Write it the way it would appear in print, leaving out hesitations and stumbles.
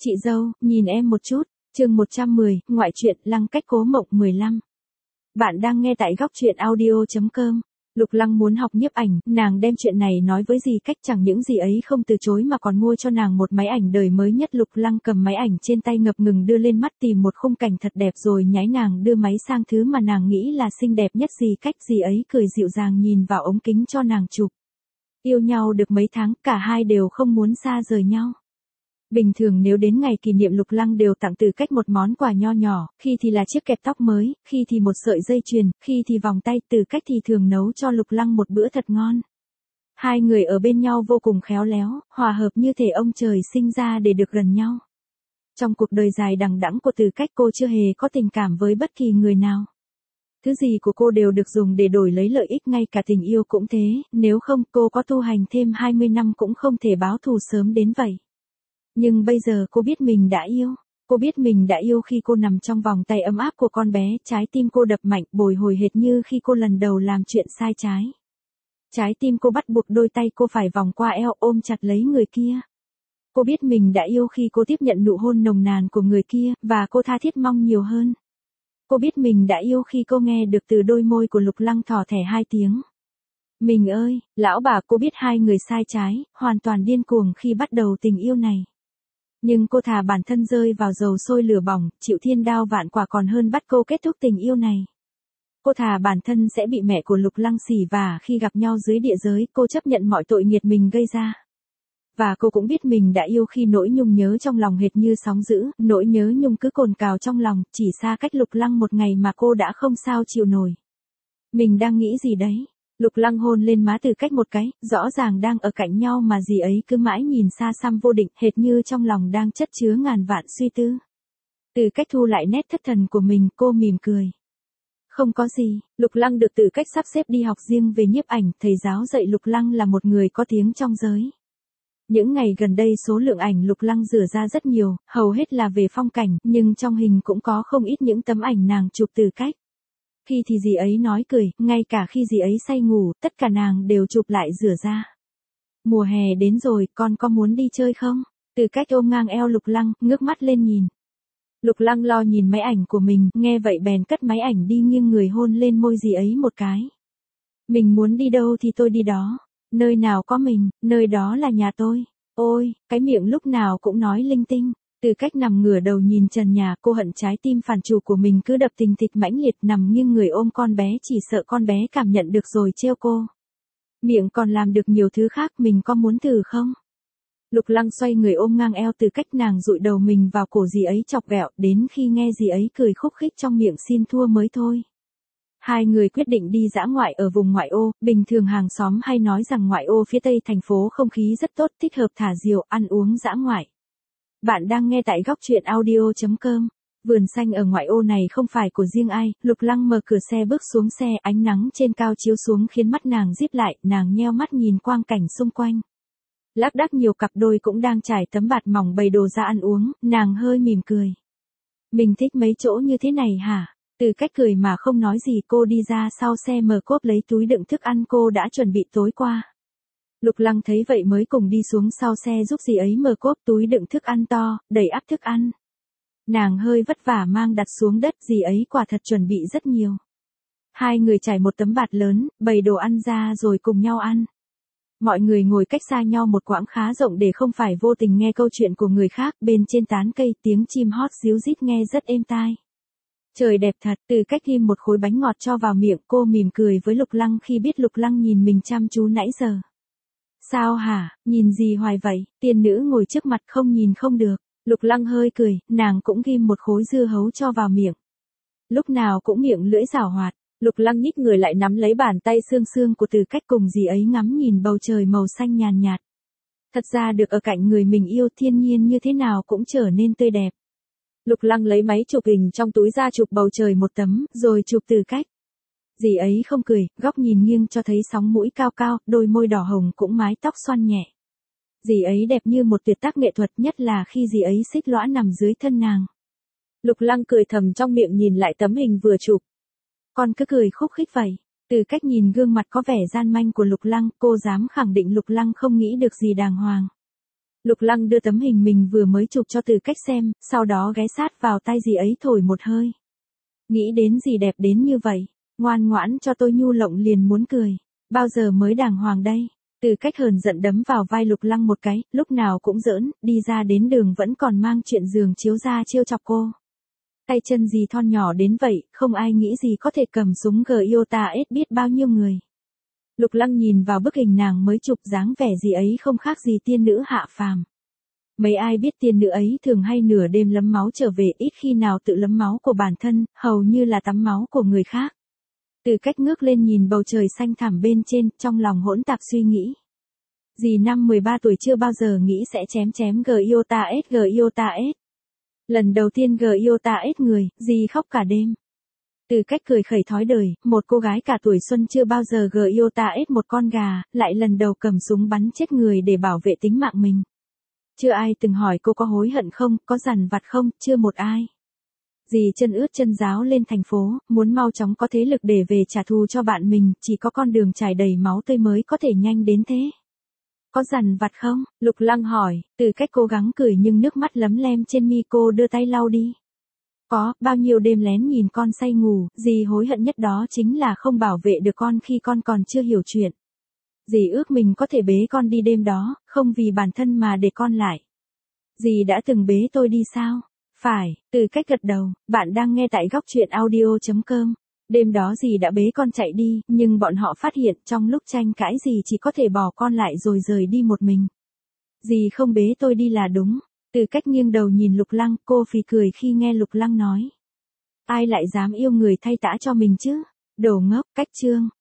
Chị dâu, nhìn em một chút. Chương 110, ngoại truyện Lăng cách cố mộng 15. Bạn đang nghe tại góc truyện audio.com. Lục Lăng muốn học nhiếp ảnh, nàng đem chuyện này nói với dì cách, chẳng những gì ấy không từ chối mà còn mua cho nàng một máy ảnh đời mới nhất. Lục Lăng cầm máy ảnh trên tay ngập ngừng đưa lên mắt tìm một khung cảnh thật đẹp rồi nháy nàng đưa máy sang thứ mà nàng nghĩ là xinh đẹp nhất. Dì cách dì ấy cười dịu dàng nhìn vào ống kính cho nàng chụp. Yêu nhau được mấy tháng, cả hai đều không muốn xa rời nhau. Bình thường nếu đến ngày kỷ niệm Lục Lăng đều tặng Từ Cách một món quà nho nhỏ, khi thì là chiếc kẹp tóc mới, khi thì một sợi dây chuyền, khi thì vòng tay. Từ Cách thì thường nấu cho Lục Lăng một bữa thật ngon. Hai người ở bên nhau vô cùng khéo léo, hòa hợp như thể ông trời sinh ra để được gần nhau. Trong cuộc đời dài đằng đẵng của Từ Cách, cô chưa hề có tình cảm với bất kỳ người nào. Thứ gì của cô đều được dùng để đổi lấy lợi ích, ngay cả tình yêu cũng thế, nếu không cô có tu hành thêm 20 năm cũng không thể báo thù sớm đến vậy. Nhưng bây giờ cô biết mình đã yêu. Cô biết mình đã yêu khi cô nằm trong vòng tay ấm áp của con bé, trái tim cô đập mạnh, bồi hồi hệt như khi cô lần đầu làm chuyện sai trái. Trái tim cô bắt buộc đôi tay cô phải vòng qua eo ôm chặt lấy người kia. Cô biết mình đã yêu khi cô tiếp nhận nụ hôn nồng nàn của người kia, và cô tha thiết mong nhiều hơn. Cô biết mình đã yêu khi cô nghe được từ đôi môi của Lục Lăng thỏ thẻ 2 tiếng. Mình ơi, lão bà. Cô biết hai người sai trái, hoàn toàn điên cuồng khi bắt đầu tình yêu này. Nhưng cô thà bản thân rơi vào dầu sôi lửa bỏng, chịu thiên đao vạn quả còn hơn bắt cô kết thúc tình yêu này. Cô thà bản thân sẽ bị mẹ của Lục Lăng xỉ vả khi gặp nhau dưới địa giới. Cô chấp nhận mọi tội nghiệt mình gây ra. Và cô cũng biết mình đã yêu khi nỗi nhung nhớ trong lòng hệt như sóng dữ, nỗi nhớ nhung cứ cồn cào trong lòng, chỉ xa cách Lục Lăng một ngày mà cô đã không sao chịu nổi. Mình đang nghĩ gì đấy? Lục Lăng hôn lên má Từ Cách một cái, rõ ràng đang ở cạnh nhau mà dì ấy cứ mãi nhìn xa xăm vô định, hệt như trong lòng đang chất chứa ngàn vạn suy tư. Từ Cách thu lại nét thất thần của mình, cô mỉm cười. Không có gì. Lục Lăng được Từ Cách sắp xếp đi học riêng về nhiếp ảnh, thầy giáo dạy Lục Lăng là một người có tiếng trong giới. Những ngày gần đây số lượng ảnh Lục Lăng rửa ra rất nhiều, hầu hết là về phong cảnh, nhưng trong hình cũng có không ít những tấm ảnh nàng chụp Từ Cách. Khi thì dì ấy nói cười, ngay cả khi dì ấy say ngủ, tất cả nàng đều chụp lại rửa ra. Mùa hè đến rồi, con có muốn đi chơi không? Từ Cách ôm ngang eo Lục Lăng, ngước mắt lên nhìn. Lục Lăng lo nhìn máy ảnh của mình, nghe vậy bèn cất máy ảnh đi, nghiêng người hôn lên môi dì ấy một cái. Mình muốn đi đâu thì tôi đi đó. Nơi nào có mình, nơi đó là nhà tôi. Ôi, cái miệng lúc nào cũng nói linh tinh. Từ Cách nằm ngửa đầu nhìn trần nhà, cô hận trái tim phản chủ của mình cứ đập thình thịch mãnh liệt, nằm nghiêng người ôm con bé, chỉ sợ con bé cảm nhận được rồi trêu cô. Miệng còn làm được nhiều thứ khác, mình có muốn thử không? Lục Lăng xoay người ôm ngang eo Từ Cách, nàng dụi đầu mình vào cổ dì ấy chọc ghẹo, đến khi nghe dì ấy cười khúc khích trong miệng xin thua mới thôi. Hai người quyết định đi dã ngoại ở vùng ngoại ô, bình thường hàng xóm hay nói rằng ngoại ô phía tây thành phố không khí rất tốt, thích hợp thả diều, ăn uống dã ngoại. Bạn đang nghe tại góc truyện audio.com. Vườn xanh ở ngoại ô này không phải của riêng ai. Lục Lăng mở cửa xe bước xuống xe, ánh nắng trên cao chiếu xuống khiến mắt nàng díp lại, nàng nheo mắt nhìn quang cảnh xung quanh. Lác đác nhiều cặp đôi cũng đang trải tấm bạt mỏng bày đồ ra ăn uống, nàng hơi mỉm cười. Mình thích mấy chỗ như thế này hả? Từ Cách cười mà không nói gì, cô đi ra sau xe mở cốp lấy túi đựng thức ăn cô đã chuẩn bị tối qua. Lục Lăng thấy vậy mới cùng đi xuống sau xe giúp dì ấy mở cốp, túi đựng thức ăn to, đầy ắp thức ăn. Nàng hơi vất vả mang đặt xuống đất, dì ấy quả thật chuẩn bị rất nhiều. Hai người trải một tấm bạt lớn, bày đồ ăn ra rồi cùng nhau ăn. Mọi người ngồi cách xa nhau một quãng khá rộng để không phải vô tình nghe câu chuyện của người khác, bên trên tán cây tiếng chim hót ríu rít nghe rất êm tai. Trời đẹp thật. Từ Cách ghim một khối bánh ngọt cho vào miệng, cô mỉm cười với Lục Lăng khi biết Lục Lăng nhìn mình chăm chú nãy giờ. Sao hả, nhìn gì hoài vậy? Tiên nữ ngồi trước mặt không nhìn không được. Lục Lăng hơi cười, nàng cũng ghim một khối dưa hấu cho vào miệng. Lúc nào cũng miệng lưỡi giảo hoạt. Lục Lăng nhích người lại nắm lấy bàn tay xương xương của Từ Cách, cùng dì ấy ngắm nhìn bầu trời màu xanh nhàn nhạt. Thật ra được ở cạnh người mình yêu, thiên nhiên như thế nào cũng trở nên tươi đẹp. Lục Lăng lấy máy chụp hình trong túi ra chụp bầu trời một tấm, rồi chụp Từ Cách. Dì ấy không cười, góc nhìn nghiêng cho thấy sóng mũi cao cao, đôi môi đỏ hồng cũng mái tóc xoăn nhẹ. Dì ấy đẹp như một tuyệt tác nghệ thuật, nhất là khi dì ấy xích lõa nằm dưới thân nàng. Lục Lăng cười thầm trong miệng nhìn lại tấm hình vừa chụp. Con cứ cười khúc khích vậy. Từ Cách nhìn gương mặt có vẻ gian manh của Lục Lăng, cô dám khẳng định Lục Lăng không nghĩ được gì đàng hoàng. Lục Lăng đưa tấm hình mình vừa mới chụp cho Từ Cách xem, sau đó ghé sát vào tai dì ấy thổi một hơi. Nghĩ đến gì đẹp đến như vậy, ngoan ngoãn cho tôi nhu lộng liền muốn cười. Bao giờ mới đàng hoàng đây? Từ Cách hờn giận đấm vào vai Lục Lăng một cái, lúc nào cũng giỡn, đi ra đến đường vẫn còn mang chuyện giường chiếu ra trêu chọc cô. Tay chân gì thon nhỏ đến vậy, không ai nghĩ gì có thể cầm súng Giota S biết bao nhiêu người. Lục Lăng nhìn vào bức hình nàng mới chụp, dáng vẻ gì ấy không khác gì tiên nữ hạ phàm. Mấy ai biết tiên nữ ấy thường hay nửa đêm lấm máu trở về, ít khi nào tự lấm máu của bản thân, hầu như là tắm máu của người khác. Từ Cách ngước lên nhìn bầu trời xanh thẳm bên trên, trong lòng hỗn tạp suy nghĩ. Dì năm 13 tuổi chưa bao giờ nghĩ sẽ chém Giota S. Lần đầu tiên Giota S người, dì khóc cả đêm. Từ Cách cười khẩy thói đời, một cô gái cả tuổi xuân chưa bao giờ Giota S một con gà, lại lần đầu cầm súng bắn chết người để bảo vệ tính mạng mình. Chưa ai từng hỏi cô có hối hận không, có dằn vặt không, chưa một ai. Dì chân ướt chân ráo lên thành phố, muốn mau chóng có thế lực để về trả thù cho bạn mình, chỉ có con đường trải đầy máu tươi mới có thể nhanh đến thế. Có dằn vặt không? Lục Lăng hỏi, Từ Cách cố gắng cười nhưng nước mắt lấm lem trên mi, cô đưa tay lau đi. Có, bao nhiêu đêm lén nhìn con say ngủ, dì hối hận nhất đó chính là không bảo vệ được con khi con còn chưa hiểu chuyện. Dì ước mình có thể bế con đi đêm đó, không vì bản thân mà để con lại. Dì đã từng bế tôi đi sao? Phải, Từ Cách gật đầu, bạn đang nghe tại góc truyện audio.com. Đêm đó dì đã bế con chạy đi, nhưng bọn họ phát hiện trong lúc tranh cãi dì chỉ có thể bỏ con lại rồi rời đi một mình. Dì không bế tôi đi là đúng. Từ Cách nghiêng đầu nhìn Lục Lăng, cô phì cười khi nghe Lục Lăng nói. Ai lại dám yêu người thay tã cho mình chứ? Đồ ngốc, Cách Trương.